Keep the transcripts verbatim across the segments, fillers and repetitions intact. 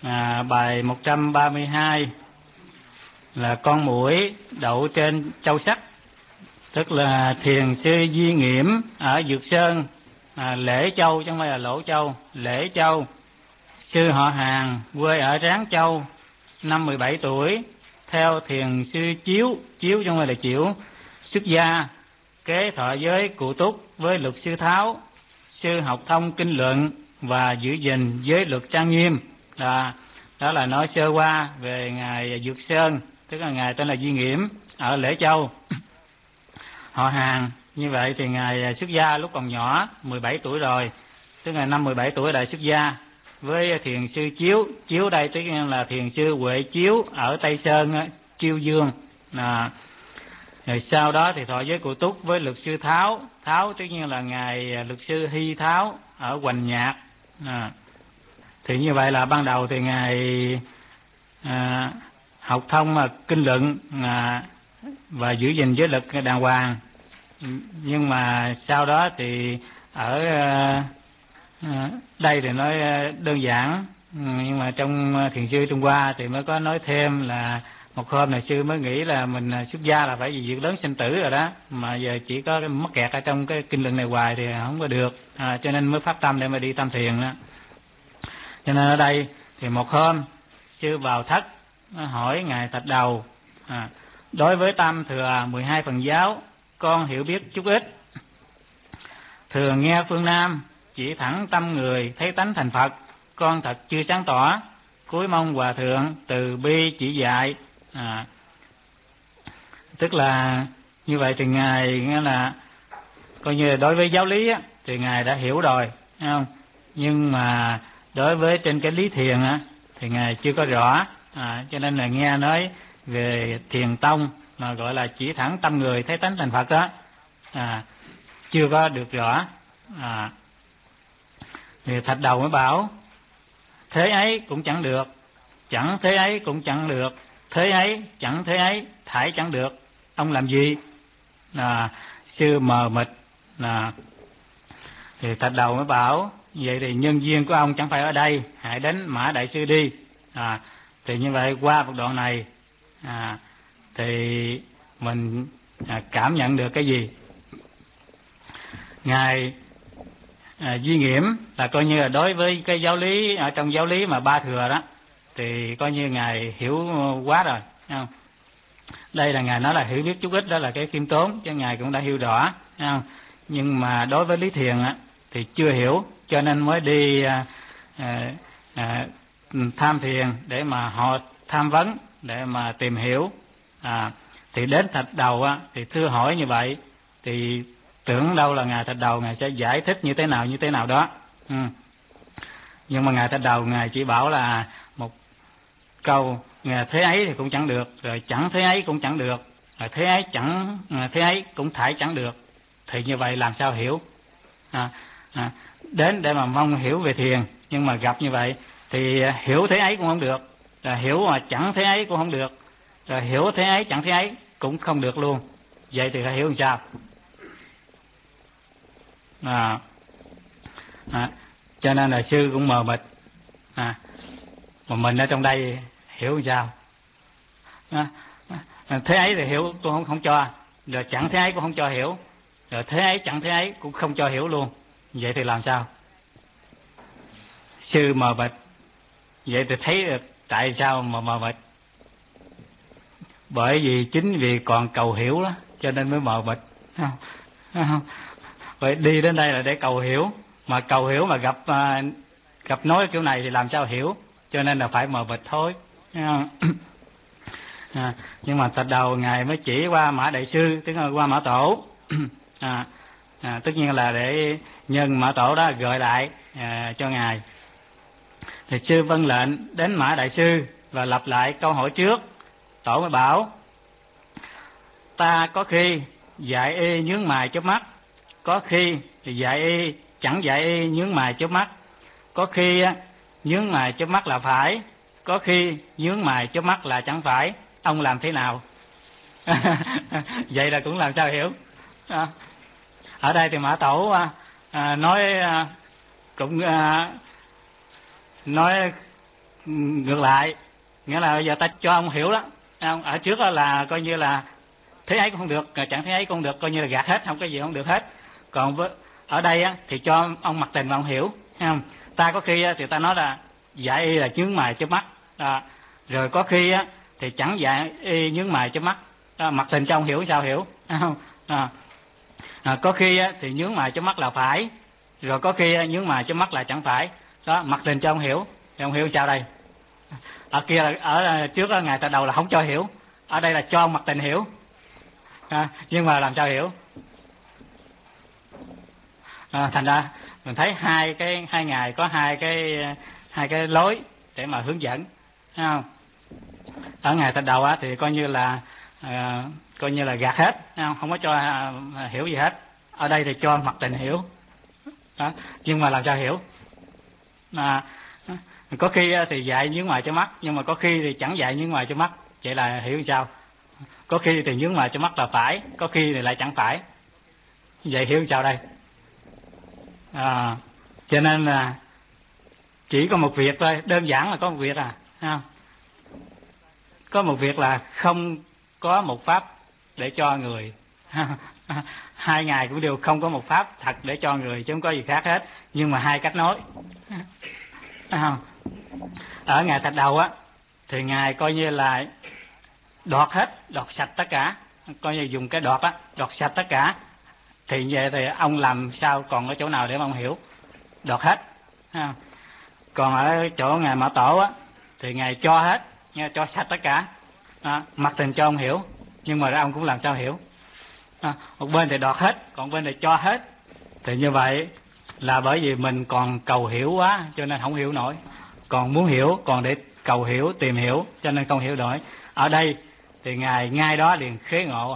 à, bài một trăm ba mươi hai là con muỗi đậu trên châu sắt, tức là thiền sư Duy Nghiễm ở Dược Sơn, à, Lễ Châu chứ không phải là Lỗ Châu, Lễ Châu, sư họ Hàng, quê ở Ráng Châu, năm mười bảy tuổi, theo thiền sư Chiếu, Chiếu chứ không phải là Chiểu, xuất gia, kế thọ giới Cụ Túc với luật sư Tháo, sư học thông kinh luận và giữ gìn giới luật trang nghiêm. Đó, đó là nói sơ qua về ngài Dược Sơn, tức là ngài tên là Duy Nghiễm ở Lễ Châu. Họ Hàng như vậy thì ngài xuất gia lúc còn nhỏ, mười bảy tuổi rồi, tức là năm mười bảy tuổi đại xuất gia với thiền sư Chiếu. Chiếu đây tức là thiền sư Huệ Chiếu ở Tây Sơn, Chiêu Dương. À, rồi sau đó thì thọ giới Cụ Túc với luật sư Tháo. Tháo tất nhiên là ngài luật sư Hy Tháo ở Hoành Nhạc. À, thì như vậy là ban đầu thì ngài à, học thông mà kinh luận à, và giữ gìn giới luật đàng hoàng. Nhưng mà sau đó thì ở à, à, đây thì nói đơn giản, nhưng mà trong thiền sư Trung Hoa thì mới có nói thêm là một hôm này sư mới nghĩ là mình xuất gia là phải vì việc lớn sinh tử rồi đó, mà giờ chỉ có mắc kẹt ở trong cái kinh luận này hoài thì không có được, à, cho nên mới phát tâm để mà đi tam thiền đó. Cho nên ở đây thì một hôm sư vào thất hỏi ngài Thạch Đầu, à, đối với tam thừa mười hai phần giáo con hiểu biết chút ít, thường nghe phương Nam chỉ thẳng tâm người thấy tánh thành Phật, con thật chưa sáng tỏ, cúi mong hòa thượng từ bi chỉ dạy. À, tức là như vậy thì ngài nghĩa là coi như là đối với giáo lý á, thì ngài đã hiểu rồi, thấy không? Nhưng mà đối với trên cái lý thiền á, thì ngài chưa có rõ, à, cho nên là nghe nói về thiền tông mà gọi là chỉ thẳng tâm người thấy tánh thành Phật đó, à, chưa có được rõ. À, thì Thạch Đầu mới bảo thế ấy cũng chẳng được, chẳng thế ấy cũng chẳng được, thế ấy chẳng thế ấy thải chẳng được, ông làm gì? À, sư mờ mịt. À, thì Thạch Đầu mới bảo vậy thì nhân duyên của ông chẳng phải ở đây, hãy đến Mã Đại Sư đi. À, thì như vậy qua một đoạn này à, thì mình à, cảm nhận được cái gì? Ngài à, Duy Nghiễm là coi như là đối với cái giáo lý ở trong giáo lý mà ba thừa đó thì coi như ngài hiểu quá rồi, thấy không? Đây là ngài nói là hiểu biết chút ít, đó là cái khiêm tốn, chứ ngài cũng đã hiểu rõ, thấy không? Nhưng mà đối với lý thiền á, thì chưa hiểu, cho nên mới đi à, à, à, tham thiền để mà họ tham vấn, để mà tìm hiểu. À, thì đến Thạch Đầu á, thì thưa hỏi như vậy thì tưởng đâu là ngài Thạch Đầu ngài sẽ giải thích như thế nào như thế nào đó. Ừ. Nhưng mà ngài Thạch Đầu ngài chỉ bảo là một câu ngài thế ấy thì cũng chẳng được, rồi chẳng thế ấy cũng chẳng được, rồi thế ấy chẳng thế ấy cũng thải chẳng được. Thì như vậy làm sao hiểu? À, à, đến để mà mong hiểu về thiền, nhưng mà gặp như vậy thì hiểu thế ấy cũng không được, rồi hiểu mà chẳng thế ấy cũng không được, rồi hiểu thế ấy chẳng thế ấy cũng không được luôn. Vậy thì phải hiểu làm sao? À, à, cho nên là sư cũng mờ mịt, à, mà mình ở trong đây hiểu làm sao? À, à, thế ấy thì hiểu cũng không, không cho, rồi chẳng thế ấy cũng không cho hiểu, rồi thế ấy chẳng thế ấy cũng không cho hiểu luôn. Vậy thì làm sao? Sư mờ mịt. Vậy thì thấy tại sao mà mờ mịt? Bởi vì chính vì còn cầu hiểu đó, cho nên mới mờ mịt. Vậy đi đến đây là để cầu hiểu, mà cầu hiểu mà gặp à, gặp nói kiểu này thì làm sao hiểu? Cho nên là phải mờ mịt thôi. À, nhưng mà Thạch Đầu ngài mới chỉ qua Mã Đại Sư, tức là qua Mã Tổ. À, à, tất nhiên là để nhân Mã Tổ đó gợi lại à, cho ngài. Thì sư vâng lệnh đến Mã Đại Sư và lặp lại câu hỏi trước. Tổ mới bảo ta có khi dạy y nhướng mày chớp mắt, có khi thì dạy y chẳng dạy y nhướng mày chớp mắt, có khi á, nhướng mày chớp mắt là phải, có khi nhướng mày chớp mắt là chẳng phải, ông làm thế nào? Vậy là cũng làm sao hiểu? À, ở đây thì Mã Tổ à, à, nói à, cũng à, nói ngược lại, nghĩa là bây giờ ta cho ông hiểu đó, ở trước đó là coi như là thế ấy cũng không được, chẳng thế ấy cũng không được, coi như là gạt hết, không có gì không được hết. Còn với, ở đây á, thì cho ông mặc tình mà ông hiểu, thấy không? Ta có khi á, thì ta nói là dạy y là nhướng mày chớp mắt, à, rồi có khi á, thì chẳng dạy y nhướng mày chớp mắt, à, mặc tình cho ông hiểu sao hiểu, thấy không? À, à, có khi á, thì nhướng mày chớp mắt là phải, rồi có khi á, nhướng mày chớp mắt là chẳng phải. Đó, mặc tình cho ông hiểu, thì ông hiểu sao đây? Ở kia là, ở trước đó, ngày ta đầu là không cho hiểu, ở đây là cho ông mặc tình hiểu, à, nhưng mà làm sao hiểu? À, thành ra mình thấy hai cái hai ngày có hai cái hai cái lối để mà hướng dẫn, thấy không? Ở ngày ta đầu á, thì coi như là à, coi như là gạt hết, thấy không? Không có cho à, hiểu gì hết. Ở đây thì cho mặc tình hiểu, đó. Nhưng mà làm sao hiểu? À, có khi thì dạy nhướng mày cho mắt, nhưng mà có khi thì chẳng dạy nhướng mày cho mắt, vậy là hiểu sao? Có khi thì nhướng mày cho mắt là phải, có khi thì lại chẳng phải, vậy hiểu sao đây? À, cho nên là chỉ có một việc thôi, đơn giản là có một việc à, không? Có một việc là không có một pháp để cho người. Hai ngày cũng đều không có một pháp thật để cho người, chứ không có gì khác hết, nhưng mà hai cách nói. Không? Ở ngày thạch đầu á, thì ngài coi như là đoạt hết, đoạt sạch tất cả, coi như dùng cái đoạt á, đoạt sạch tất cả. Thì vậy thì ông làm sao còn có chỗ nào để mà ông hiểu? Đoạt hết. Không? Còn ở chỗ ngài Mã Tổ á, thì ngài cho hết, nghe, cho sạch tất cả, à, mặc tình cho ông hiểu, nhưng mà ông cũng làm sao hiểu, à, một bên thì đoạt hết, còn bên thì cho hết. Thì như vậy là bởi vì mình còn cầu hiểu quá cho nên không hiểu nổi, còn muốn hiểu, còn để cầu hiểu, tìm hiểu cho nên không hiểu nổi. Ở đây thì ngài ngay đó liền khế ngộ,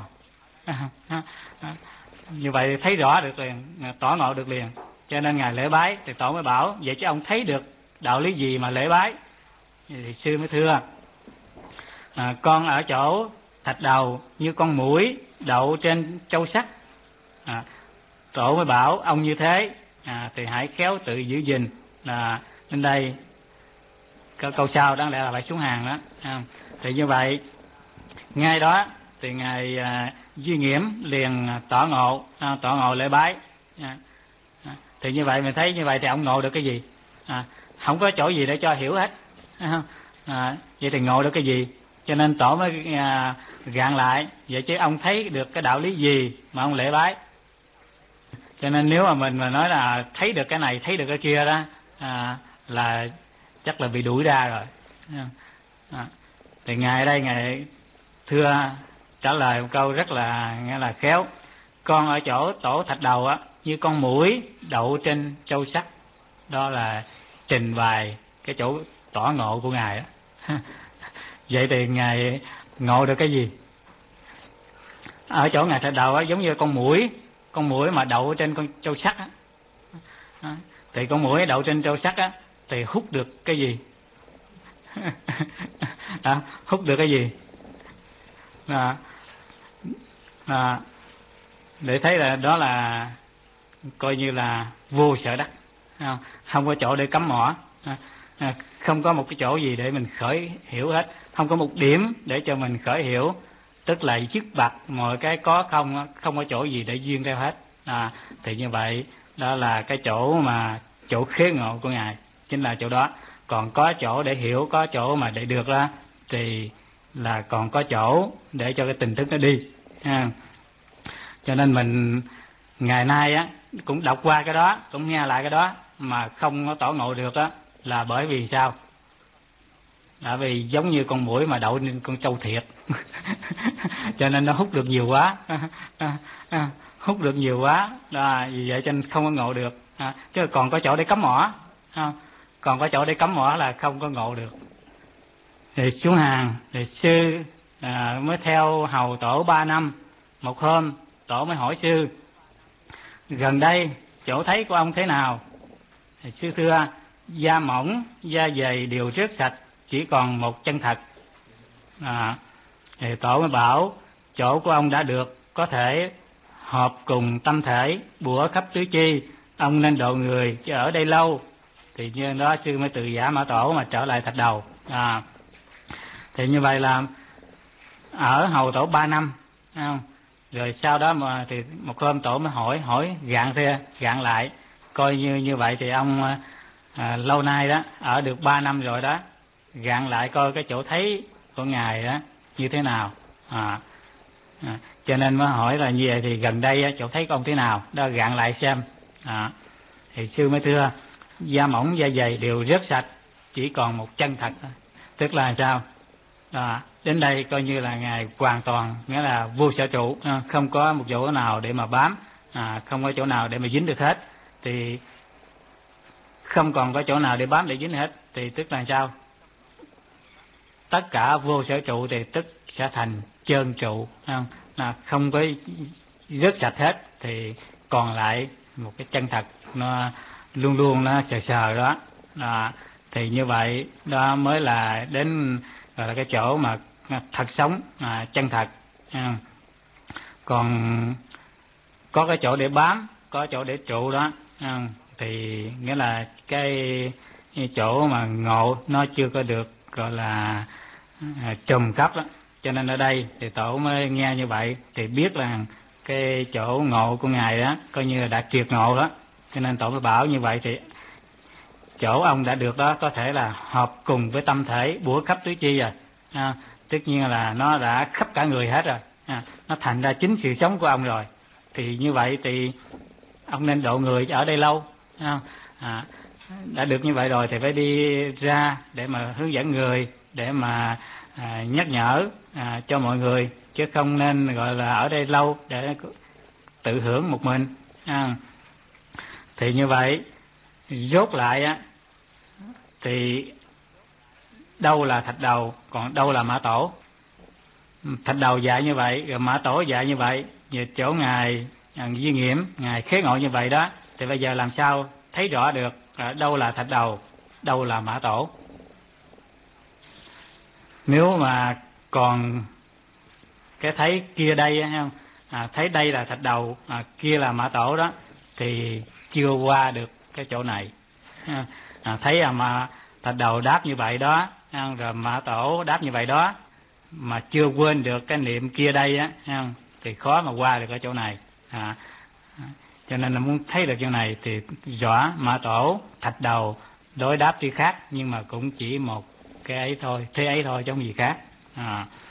như vậy thấy rõ được liền, tỏ ngộ được liền. Cho nên ngài lễ bái thì tổ mới bảo vậy chứ ông thấy được đạo lý gì mà lễ bái? Thì sư mới thưa, à, con ở chỗ thạch đầu như con muỗi đậu trên châu sắt. À, tổ mới bảo ông như thế, à, thì hãy khéo tự giữ gìn. Là đến đây câu, câu sau đáng lẽ là phải xuống hàng đó, à, thì như vậy ngay đó thì ngài à, Duy Nghiễm liền tỏ ngộ, à, tỏ ngộ lễ bái, à, à, thì như vậy mình thấy như vậy thì ông ngộ được cái gì? À, không có chỗ gì để cho hiểu hết, à, à, vậy thì ngộ được cái gì? Cho nên tổ mới à, gạn lại vậy chứ ông thấy được cái đạo lý gì mà ông lễ bái? Cho nên nếu mà mình mà nói là thấy được cái này, thấy được cái kia đó, à, là chắc là bị đuổi ra rồi. À, thì ngài ở đây ngài thưa trả lời một câu rất là nghe là khéo. Con ở chỗ tổ thạch đầu á như con muỗi đậu trên châu sắt. Đó là trình bày cái chỗ tỏ ngộ của ngài đó. Vậy thì ngài ngộ được cái gì? Ở chỗ ngài thạch đầu á giống như con muỗi, con muỗi mà đậu trên con châu sắt á, thì con muỗi đậu trên châu sắt á thì hút được cái gì? À, hút được cái gì? À, à, để thấy là đó là coi như là vô sở đắc, không, không có chỗ để cắm mỏ, à, không có một cái chỗ gì để mình khởi hiểu hết, không có một điểm để cho mình khởi hiểu, tức là dứt bặt mọi cái có không, không có chỗ gì để duyên theo hết. À, thì như vậy đó là cái chỗ mà chỗ khế ngộ của ngài, chính là chỗ đó. Còn có chỗ để hiểu, có chỗ mà để được đó thì là còn có chỗ để cho cái tình thức nó đi, à. Cho nên mình ngày nay á cũng đọc qua cái đó, cũng nghe lại cái đó mà không có tỏ ngộ được đó, là bởi vì sao? Là vì giống như con muỗi mà đậu lên con trâu thiệt. Cho nên nó hút được nhiều quá, hút được nhiều quá, à, vì vậy cho nên không có ngộ được, à, chứ còn có chỗ để cắm mỏ, à, còn có chỗ để cắm mỏ là không có ngộ được. Thì xuống hàng thì sư à, mới theo hầu tổ ba năm. Một hôm tổ mới hỏi sư, gần đây chỗ thấy của ông thế nào? Thì sư thưa, da mỏng, da dày đều rớt sạch, chỉ còn một chân thật. À, thì tổ mới bảo chỗ của ông đã được, có thể hợp cùng tâm thể, bủa khắp tứ chi, ông nên độ người chứ ở đây lâu. thì như đó sư mới từ giả Mã Tổ mà trở lại thạch đầu. À, thì như vậy là ở hầu tổ ba năm, không? Rồi sau đó mà thì một hôm tổ mới hỏi hỏi gạn ra gạn lại coi như như vậy thì ông à, lâu nay đó ở được ba năm rồi đó, gạn lại coi cái chỗ thấy của ngài đó như thế nào. À, à, cho nên mới hỏi là như vậy thì gần đây chỗ thấy của ông thế nào đó, gạn lại xem. À, thì sư mới thưa da mỏng da dày đều rất sạch, chỉ còn một chân thật thôi. Tức là sao? À, đến đây coi như là ngài hoàn toàn, nghĩa là vô sở trụ, không có một chỗ nào để mà bám, à, không có chỗ nào để mà dính được hết, thì không còn có chỗ nào để bám để dính hết, thì tức là sao? Tất cả vô sở trụ thì tức sẽ thành trơn trụ, không? À, không có rớt sạch hết thì còn lại một cái chân thật, nó luôn luôn nó sờ sờ đó. À, thì như vậy đó mới là đến gọi là cái chỗ mà thật sống, à, chân thật. À, còn có cái chỗ để bám, có chỗ để trụ đó, à, thì nghĩa là cái, cái chỗ mà ngộ nó chưa có được gọi là à, trùm khắp đó. Cho nên ở đây thì tổ mới nghe như vậy thì biết là cái chỗ ngộ của ngài đó coi như là đã triệt ngộ đó, cho nên tổ mới bảo như vậy thì chỗ ông đã được đó có thể là hợp cùng với tâm thể bủa khắp tứ chi rồi. À, tất nhiên là nó đã khắp cả người hết rồi. À, nó thành ra chính sự sống của ông rồi. Thì như vậy thì ông nên độ người ở đây lâu. À, à, đã được như vậy rồi thì phải đi ra để mà hướng dẫn người, để mà à, nhắc nhở à, cho mọi người, chứ không nên gọi là ở đây lâu để tự hưởng một mình. À, thì như vậy rốt lại á thì đâu là thạch đầu, còn đâu là Mã Tổ. Thạch đầu dạy như vậy, rồi Mã Tổ dạy như vậy, về chỗ ngài Duy Nghiễm, ngài khế ngộ như vậy đó, thì bây giờ làm sao thấy rõ được à, đâu là thạch đầu, đâu là Mã Tổ. Nếu mà còn cái thấy kia đây không, à, thấy đây là thạch đầu, à, kia là Mã Tổ đó, thì chưa qua được cái chỗ này. À, thấy à, mà thạch đầu đáp như vậy đó, rồi Mã Tổ đáp như vậy đó, mà chưa quên được cái niệm kia đây á, thì khó mà qua được cái chỗ này. À, cho nên là muốn thấy được chỗ này thì rõ Mã Tổ thạch đầu đối đáp tuy khác, nhưng mà cũng chỉ một cái ấy thôi, thế ấy thôi chứ không gì khác. À,